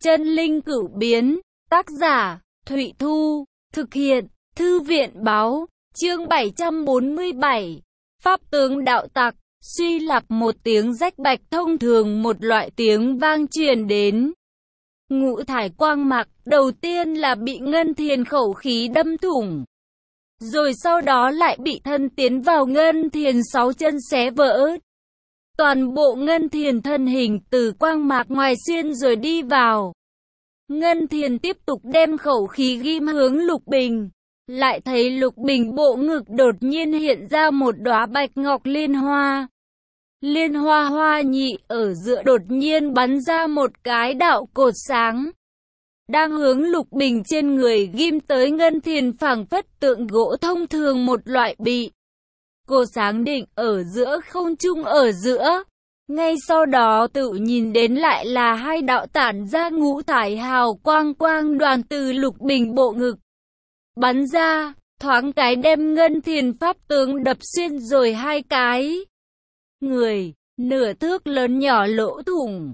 Chân linh cửu biến, tác giả, Thụy Thu, thực hiện, Thư viện báo, chương 747, Pháp tướng đạo tặc, suy lặp một tiếng rách bạch thông thường một loại tiếng vang truyền đến. Ngũ thải quang mạc, đầu tiên là bị ngân thiền khẩu khí đâm thủng. Rồi sau đó lại bị thân tiến vào ngân thiền 6 chân xé vỡ. Toàn bộ ngân thiền thân hình từ quang mạc ngoài xuyên rồi đi vào. Ngân thiền tiếp tục đem khẩu khí ghim hướng Lục Bình. Lại thấy Lục Bình bộ ngực đột nhiên hiện ra một đóa bạch ngọc liên hoa. Liên hoa hoa nhị ở giữa đột nhiên bắn ra một cái đạo cột sáng. Đang hướng Lục Bình trên người ghim tới ngân thiền phảng phất tượng gỗ thông thường một loại bị. Cột sáng định ở giữa không trung ở giữa. Ngay sau đó tự nhìn đến lại là hai đạo tản ra ngũ thải hào quang quang đoàn từ Lục Bình bộ ngực. Bắn ra, thoáng cái đem ngân thiền pháp tướng đập xuyên rồi hai cái. Người, nửa thước lớn nhỏ lỗ thủng.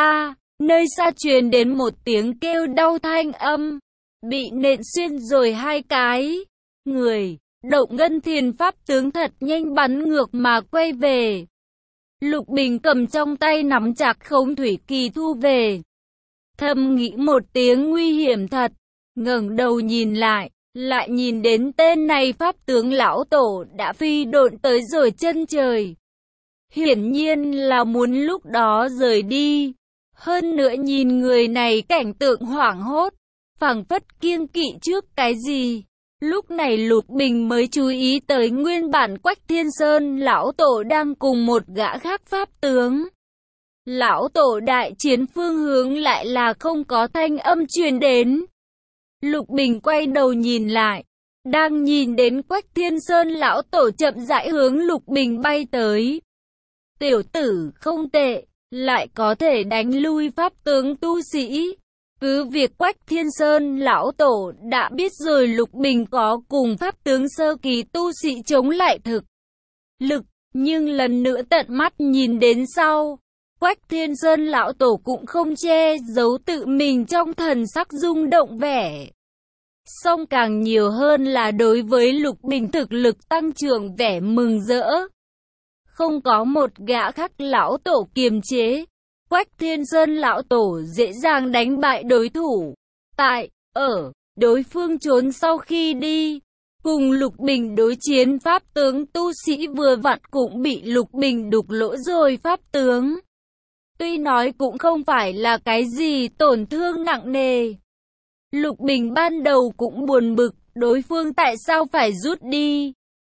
Nơi xa truyền đến một tiếng kêu đau thanh âm. Bị nện xuyên rồi hai cái. Người, động ngân thiền pháp tướng thật nhanh bắn ngược mà quay về. Lục Bình cầm trong tay nắm chặt Không Thủy Kỳ thu về. Thầm nghĩ một tiếng nguy hiểm thật. Ngẩng đầu nhìn lại nhìn đến tên này pháp tướng lão tổ đã phi độn tới rồi chân trời. Hiển nhiên là muốn lúc đó rời đi. Hơn nữa nhìn người này cảnh tượng hoảng hốt, phảng phất kiêng kỵ trước cái gì. Lúc này Lục Bình mới chú ý tới nguyên bản Quách Thiên Sơn lão tổ đang cùng một gã khác pháp tướng. Lão tổ đại chiến phương hướng lại là không có thanh âm truyền đến. Lục Bình quay đầu nhìn lại, đang nhìn đến Quách Thiên Sơn lão tổ chậm rãi hướng Lục Bình bay tới. Tiểu tử không tệ, lại có thể đánh lui pháp tướng tu sĩ. Cứ việc Quách Thiên Sơn lão tổ đã biết rồi Lục Bình có cùng pháp tướng sơ kỳ tu sĩ chống lại thực lực, nhưng lần nữa tận mắt nhìn đến sau, Quách Thiên Sơn lão tổ cũng không che giấu tự mình trong thần sắc rung động vẻ. Song càng nhiều hơn là đối với Lục Bình thực lực tăng trưởng vẻ mừng rỡ. Không có một gã khác lão tổ kiềm chế, Quách Thiên Sơn lão tổ dễ dàng đánh bại đối thủ. Đối phương trốn sau khi đi, cùng Lục Bình đối chiến pháp tướng tu sĩ vừa vặn cũng bị Lục Bình đục lỗ rồi pháp tướng. Tuy nói cũng không phải là cái gì tổn thương nặng nề. Lục Bình ban đầu cũng buồn bực, đối phương tại sao phải rút đi.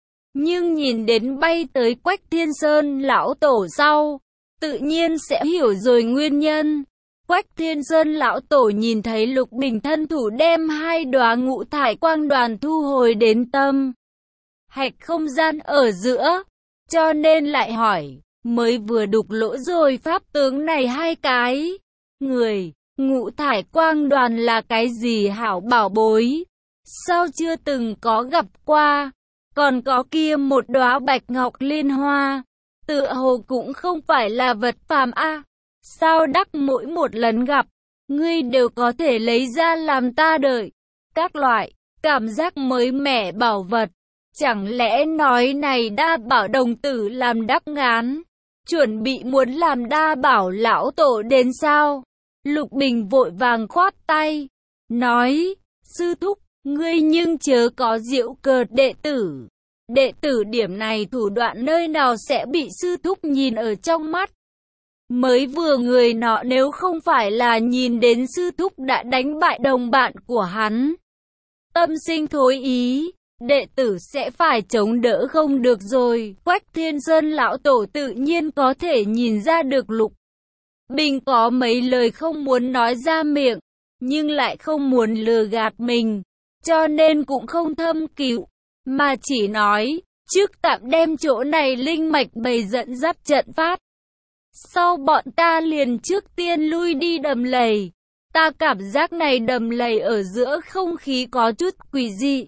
Nhưng nhìn đến bay tới Quách Thiên Sơn lão tổ sau, tự nhiên sẽ hiểu rồi nguyên nhân. Quách Thiên Sơn lão tổ nhìn thấy Lục Bình thân thủ đem hai đóa ngũ thải quang đoàn thu hồi đến tâm hạch không gian ở giữa, cho nên lại hỏi, mới vừa đục lỗ rồi pháp tướng này hai cái. Người, ngũ thải quang đoàn là cái gì hảo bảo bối? Sao chưa từng có gặp qua? Còn có kia một đóa bạch ngọc liên hoa, tựa hồ cũng không phải là vật phàm a. Sao đắc mỗi một lần gặp, ngươi đều có thể lấy ra làm ta đợi. Các loại, cảm giác mới mẻ bảo vật. Chẳng lẽ nói này đa bảo đồng tử làm đắc ngán, chuẩn bị muốn làm đa bảo lão tổ đến sao? Lục Bình vội vàng khoát tay, nói, sư thúc, ngươi nhưng chớ có giễu cợt đệ tử. Đệ tử điểm này thủ đoạn nơi nào sẽ bị sư thúc nhìn ở trong mắt. Mới vừa người nọ nếu không phải là nhìn đến sư thúc đã đánh bại đồng bạn của hắn, tâm sinh thối ý, đệ tử sẽ phải chống đỡ không được rồi. Quách Thiên Sơn lão tổ tự nhiên có thể nhìn ra được Lục Bình có mấy lời không muốn nói ra miệng, nhưng lại không muốn lừa gạt mình, cho nên cũng không thâm cứu, mà chỉ nói, trước tạm đem chỗ này linh mạch bày dẫn dắt trận pháp. Sau bọn ta liền trước tiên lui đi đầm lầy. Ta cảm giác này đầm lầy ở giữa không khí có chút quỷ dị.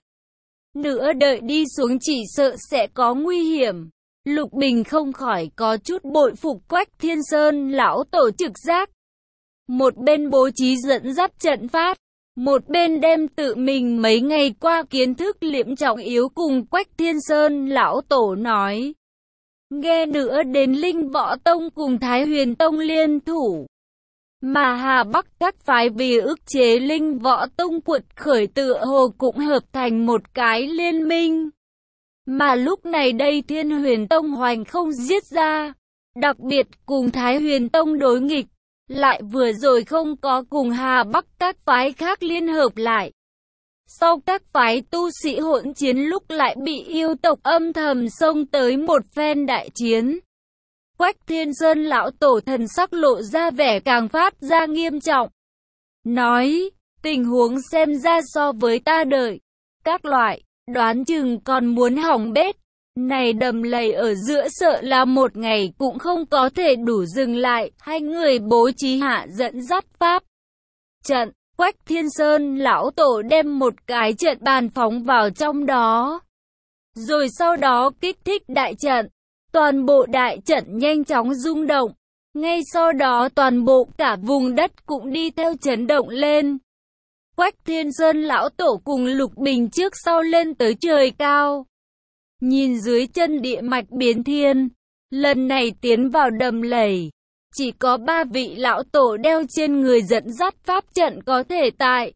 Nữa đợi đi xuống chỉ sợ sẽ có nguy hiểm. Lục Bình không khỏi có chút bội phục Quách Thiên Sơn lão tổ trực giác. một bên bố trí dẫn dắt trận pháp, một bên đem tự mình mấy ngày qua kiến thức liễm trọng yếu cùng Quách Thiên Sơn lão tổ nói. Nghe nữa đến Linh Võ Tông cùng Thái Huyền Tông liên thủ. Mà Hà Bắc các phái vì ức chế Linh Võ Tông quật khởi tựa hồ cũng hợp thành một cái liên minh. Mà lúc này đây Thiên Huyền Tông hoành không giết ra, đặc biệt cùng Thái Huyền Tông đối nghịch, lại vừa rồi không có cùng Hà Bắc các phái khác liên hợp lại. Sau các phái tu sĩ hỗn chiến lúc lại bị yêu tộc âm thầm xông tới một phen đại chiến. Quách Thiên Sơn lão tổ thần sắc lộ ra vẻ càng phát ra nghiêm trọng. Nói, tình huống xem ra so với ta đợi, các loại, đoán chừng còn muốn hỏng bét. Này Đầm Lầy ở giữa sợ là một ngày cũng không có thể đủ dừng lại, hai người bố trí hạ dẫn dắt pháp trận. Quách Thiên Sơn lão tổ đem một cái trận bàn phóng vào trong đó. Rồi sau đó kích thích đại trận. Toàn bộ đại trận nhanh chóng rung động. Ngay sau đó toàn bộ cả vùng đất cũng đi theo chấn động lên. Quách Thiên Sơn lão tổ cùng Lục Bình trước sau lên tới trời cao. Nhìn dưới chân địa mạch biến thiên. Lần này tiến vào Đầm Lầy. Chỉ có 3 vị lão tổ đeo trên người dẫn dắt pháp trận có thể tại.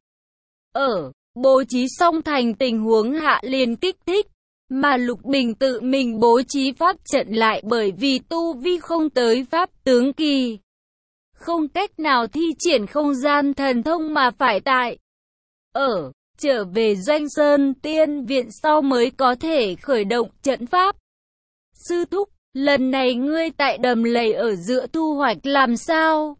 Bố trí xong thành tình huống hạ liền kích thích. Mà Lục Bình tự mình bố trí pháp trận lại bởi vì tu vi không tới pháp tướng kỳ. Không cách nào thi triển không gian thần thông mà phải tại. Trở về Doanh Sơn Tiên Viện sau mới có thể khởi động trận pháp. Sư thúc, lần này ngươi tại Đầm Lầy ở giữa thu hoạch làm sao?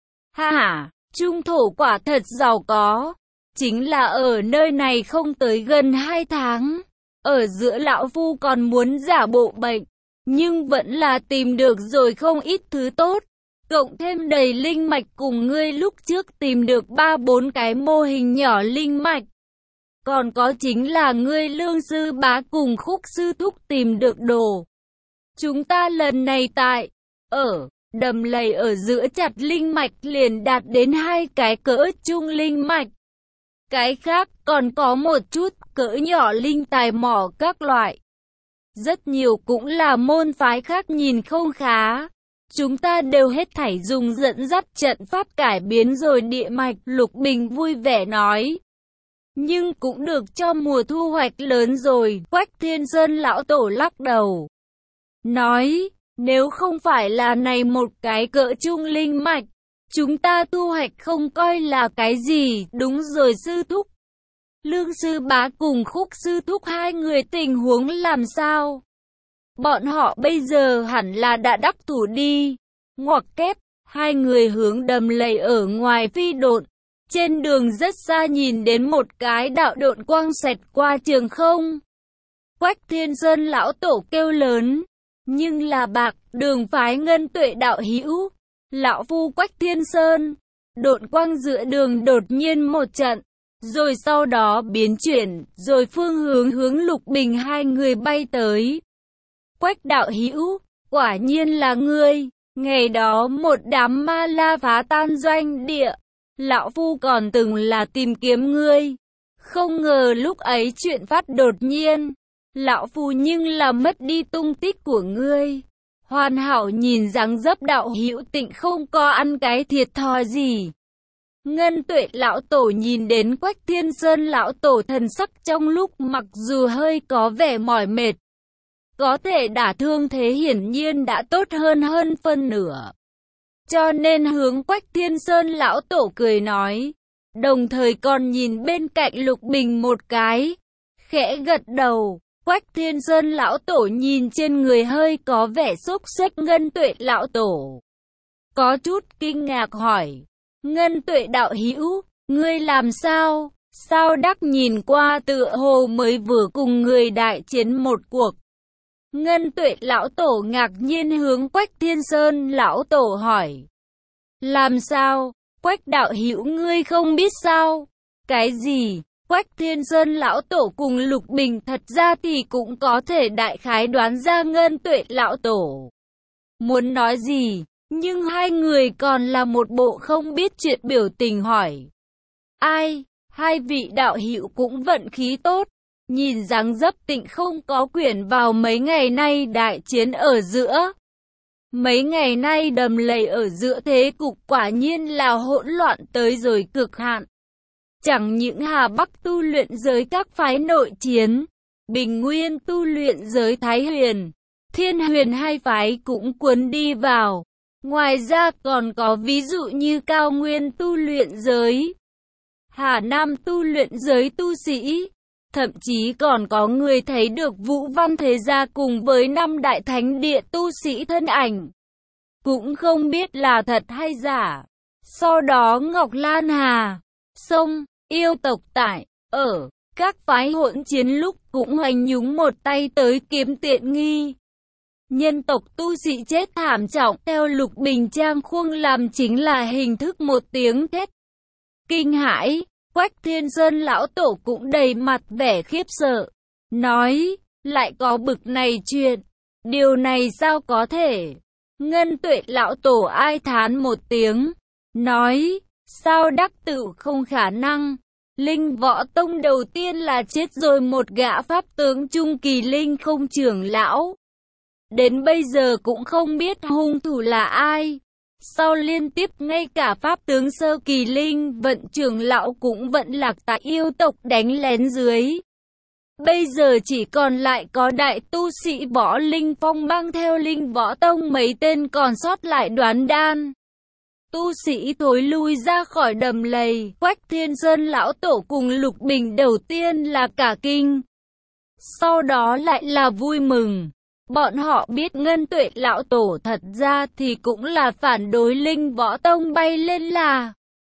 Trung thổ quả thật giàu có. Chính là ở nơi này không tới gần 2 tháng. Ở giữa lão phu còn muốn giả bộ bệnh, nhưng vẫn là tìm được rồi không ít thứ tốt. Cộng thêm đầy linh mạch cùng ngươi lúc trước tìm được 3-4 cái mô hình nhỏ linh mạch. Còn có chính là ngươi Lương sư bá cùng Khúc sư thúc tìm được đồ. Chúng ta lần này tại Đầm Lầy ở giữa chặt linh mạch liền đạt đến 2 cái cỡ trung linh mạch. Cái khác còn có một chút cỡ nhỏ linh tài mỏ các loại. Rất nhiều cũng là môn phái khác nhìn không khá. Chúng ta đều hết thảy dùng dẫn dắt trận pháp cải biến rồi địa mạch, Lục Bình vui vẻ nói. Nhưng cũng được cho mùa thu hoạch lớn rồi, Quách Thiên Sơn lão tổ lắc đầu. Nói, nếu không phải là này một cái cỡ trung linh mạch, chúng ta thu hoạch không coi là cái gì, đúng rồi sư thúc. Lương sư bá cùng Khúc sư thúc hai người tình huống làm sao? Bọn họ bây giờ hẳn là đã đắc thủ đi. Ngoặc kép, hai người hướng Đầm Lầy ở ngoài phi độn. Trên đường rất xa nhìn đến một cái đạo độn quang xẹt qua trường không. Quách Thiên Sơn lão tổ kêu lớn. Nhưng là bạc, đường phái Ngân Tuệ đạo hữu. Lão phu Quách Thiên Sơn. Độn quang giữa đường đột nhiên một trận. Rồi sau đó biến chuyển, rồi phương hướng Lục Bình hai người bay tới. Quách đạo hữu, quả nhiên là ngươi. Ngày đó một đám ma la phá tan doanh địa. Lão phu còn từng là tìm kiếm ngươi. Không ngờ lúc ấy chuyện phát đột nhiên. Lão phu nhưng là mất đi tung tích của ngươi. Hoàn hảo nhìn dáng dấp đạo hữu tịnh không có ăn cái thiệt thòi gì. Ngân Tuệ lão tổ nhìn đến Quách Thiên Sơn lão tổ thần sắc trong lúc mặc dù hơi có vẻ mỏi mệt. Có thể đả thương thế hiển nhiên đã tốt hơn phân nửa. Cho nên hướng Quách Thiên Sơn lão tổ cười nói. Đồng thời còn nhìn bên cạnh Lục Bình một cái. Khẽ gật đầu. Quách Thiên Sơn lão tổ nhìn trên người hơi có vẻ xúc xếch Ngân Tuệ lão tổ. Có chút kinh ngạc hỏi. Ngân Tuệ đạo hữu, ngươi làm sao? Sao đắc nhìn qua tựa hồ mới vừa cùng người đại chiến một cuộc. Ngân Tuệ lão tổ ngạc nhiên hướng Quách Thiên Sơn lão tổ hỏi. Làm sao? Quách đạo hữu ngươi không biết sao? Cái gì? Quách Thiên Sơn lão tổ cùng Lục Bình thật ra thì cũng có thể đại khái đoán ra Ngân Tuệ lão tổ muốn nói gì. Nhưng hai người còn là một bộ không biết chuyện biểu tình hỏi. Ai, hai vị đạo hữu cũng vận khí tốt. Nhìn dáng dấp Tịnh không có quyển vào mấy ngày nay đại chiến ở giữa. Mấy ngày nay đầm lầy ở giữa thế cục quả nhiên là hỗn loạn tới rồi cực hạn. Chẳng những Hà Bắc tu luyện giới các phái nội chiến, Bình Nguyên tu luyện giới Thái Huyền, Thiên Huyền hai phái cũng cuốn đi vào. Ngoài ra còn có ví dụ như Cao Nguyên tu luyện giới, Hà Nam tu luyện giới tu sĩ. Thậm chí còn có người thấy được Vũ Văn Thế Gia cùng với 5 đại thánh địa tu sĩ thân ảnh. Cũng không biết là thật hay giả. Sau đó Ngọc Lan Hà, Sông, yêu tộc tại, ở, các phái hỗn chiến lúc cũng hoành nhúng một tay tới kiếm tiện nghi. Nhân tộc tu sĩ chết thảm trọng theo Lục Bình Trang Khuông làm chính là hình thức một tiếng thét kinh hãi. Quách Thiên Sơn lão tổ cũng đầy mặt vẻ khiếp sợ, nói, lại có bực này chuyện, điều này sao có thể? Ngân Tuệ lão tổ ai thán một tiếng, nói, sao đắc tự không khả năng? Linh Võ Tông đầu tiên là chết rồi một gã pháp tướng trung kỳ linh không trưởng lão. Đến bây giờ cũng không biết hung thủ là ai. Sau liên tiếp ngay cả pháp tướng sơ kỳ linh vận trưởng lão cũng vẫn lạc tại yêu tộc đánh lén dưới. Bây giờ chỉ còn lại có đại tu sĩ Võ Linh Phong mang theo Linh Võ Tông mấy tên còn sót lại đoán đan. Tu sĩ thối lui ra khỏi đầm lầy, Quách Thiên Sơn lão tổ cùng Lục Bình đầu tiên là cả kinh. Sau đó lại là vui mừng. Bọn họ biết Ngân Tuệ lão tổ thật ra thì cũng là phản đối Linh Võ Tông bay lên là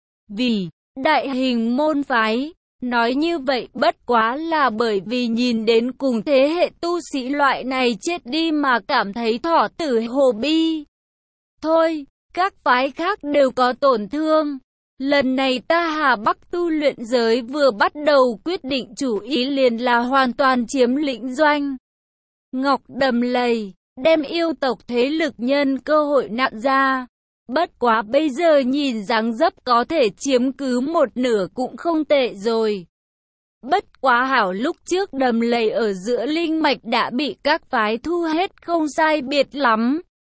vì đại hình môn phái. Nói như vậy bất quá là bởi vì nhìn đến cùng thế hệ tu sĩ loại này chết đi mà cảm thấy thỏ tử hồ bi. Thôi, các phái khác đều có tổn thương. Lần này ta Hà Bắc tu luyện giới vừa bắt đầu quyết định chủ ý liền là hoàn toàn chiếm lĩnh doanh Ngọc đầm lầy, đem yêu tộc thế lực nhân cơ hội nặn ra. Bất quá bây giờ nhìn dáng dấp có thể chiếm cứ một nửa cũng không tệ rồi. Bất quá hảo lúc trước đầm lầy ở giữa linh mạch đã bị các phái thu hết không sai biệt lắm.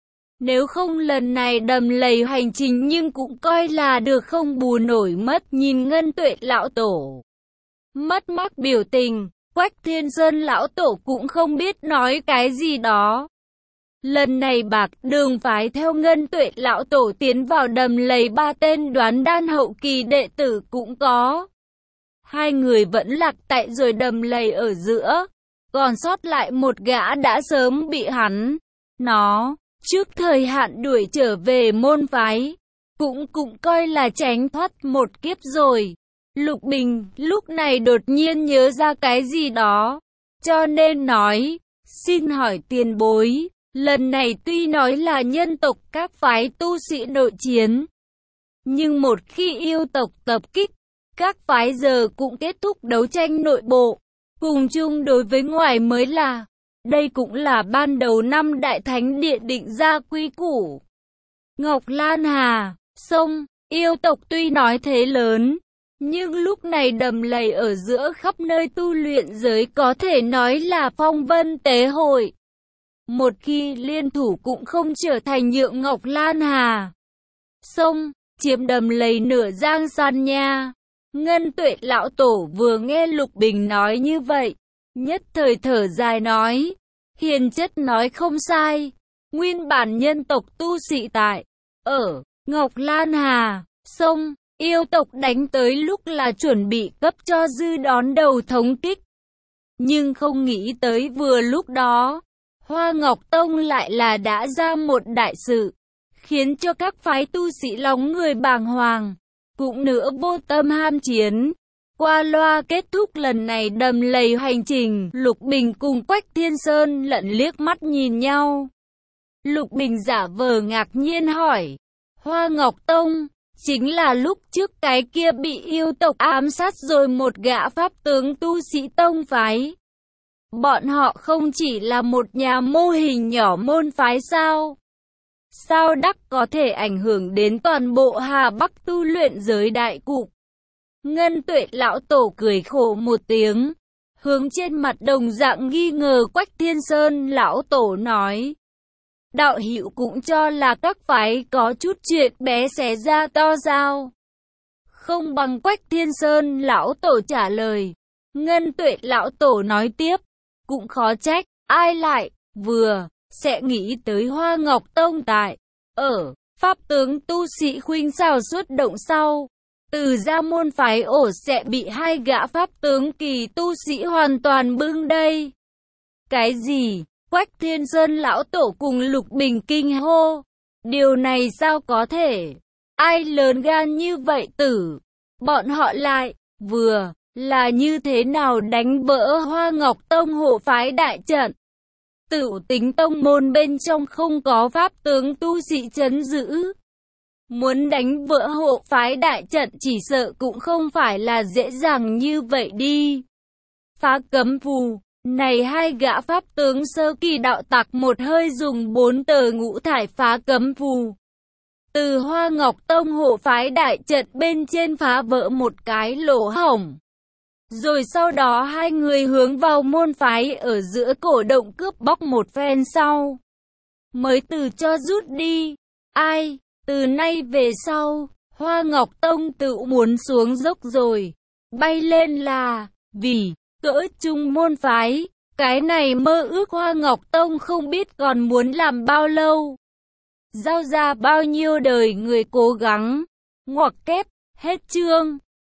Nếu không lần này đầm lầy hành trình nhưng cũng coi là được không bù nổi mất. Nhìn Ngân Tuệ lão tổ mất mát biểu tình, Quách Thiên Sơn lão tổ cũng không biết nói cái gì đó. Lần này Bạc Đường phái theo Ngân Tuệ lão tổ tiến vào đầm lầy 3 tên đoán đan hậu kỳ đệ tử cũng có. Hai người vẫn lạc tại rồi đầm lầy ở giữa, còn sót lại một gã đã sớm bị hắn trước thời hạn đuổi trở về môn phái, cũng coi là tránh thoát một kiếp rồi. Lục Bình lúc này đột nhiên nhớ ra cái gì đó, cho nên nói, xin hỏi tiền bối, lần này tuy nói là nhân tộc các phái tu sĩ nội chiến, nhưng một khi yêu tộc tập kích, các phái giờ cũng kết thúc đấu tranh nội bộ, cùng chung đối với ngoài mới là. Đây cũng là ban đầu năm đại thánh địa định ra quy củ. Ngọc Lan Hà, Sông, yêu tộc tuy nói thế lớn, nhưng lúc này đầm lầy ở giữa khắp nơi tu luyện giới có thể nói là phong vân tế hội. Một khi liên thủ cũng không trở thành nhượng Ngọc Lan Hà, Sông, chiếm đầm lầy nửa giang san nha. Ngân Tuệ lão tổ vừa nghe Lục Bình nói như vậy, nhất thời thở dài nói, hiền chất nói không sai, nguyên bản nhân tộc tu sĩ tại, ở, Ngọc Lan Hà, Sông, yêu tộc đánh tới lúc là chuẩn bị cấp cho dư đón đầu thống kích. Nhưng không nghĩ tới vừa lúc đó, Hoa Ngọc Tông lại là đã ra một đại sự, khiến cho các phái tu sĩ lòng người bàng hoàng, cũng nữa vô tâm ham chiến. Qua loa kết thúc lần này đầm lầy hành trình, Lục Bình cùng Quách Thiên Sơn lẫn liếc mắt nhìn nhau. Lục Bình giả vờ ngạc nhiên hỏi, Hoa Ngọc Tông, chính là lúc trước cái kia bị yêu tộc ám sát rồi một gã pháp tướng tu sĩ tông phái. Bọn họ không chỉ là một nhà mô hình nhỏ môn phái sao? sao đắc có thể ảnh hưởng đến toàn bộ Hà Bắc tu luyện giới đại cục. Ngân Tuệ lão tổ cười khổ một tiếng, hướng trên mặt đồng dạng nghi ngờ Quách Thiên Sơn lão tổ nói. Đạo hữu cũng cho là các phái có chút chuyện bé xé ra to sao? Không bằng. Quách Thiên Sơn lão tổ trả lời. Ngân Tuệ lão tổ nói tiếp, cũng khó trách, ai lại, vừa, sẽ nghĩ tới Hoa Ngọc Tông tại, ở, pháp tướng tu sĩ khuynh xảo xuất động sau. Từ ra môn phái ổ sẽ bị hai gã pháp tướng kỳ tu sĩ hoàn toàn bưng đây. Cái gì? Quách Thiên Sơn lão tổ cùng Lục Bình kinh hô. Điều này sao có thể? Ai lớn gan như vậy tử? Bọn họ lại, vừa, là như thế nào đánh vỡ Hoa Ngọc Tông hộ phái đại trận? Tửu tính tông môn bên trong không có pháp tướng tu sĩ trấn giữ. Muốn đánh vỡ hộ phái đại trận chỉ sợ cũng không phải là dễ dàng như vậy đi. Phá cấm phù, này hai gã pháp tướng sơ kỳ đạo tặc một hơi dùng 4 tờ ngũ thải phá cấm phù. Từ Hoa Ngọc Tông hộ phái đại trận bên trên phá vỡ một cái lỗ hổng. Rồi sau đó hai người hướng vào môn phái ở giữa cổ động cướp bóc một phen sau. Mới từ cho rút đi. Ai? Từ nay về sau, Hoa Ngọc Tông tự muốn xuống dốc rồi. Bay lên là, vì, cỡ chung môn phái. Cái này mơ ước Hoa Ngọc Tông không biết còn muốn làm bao lâu. Giao ra bao nhiêu đời người cố gắng. Ngoặc kép, hết chương.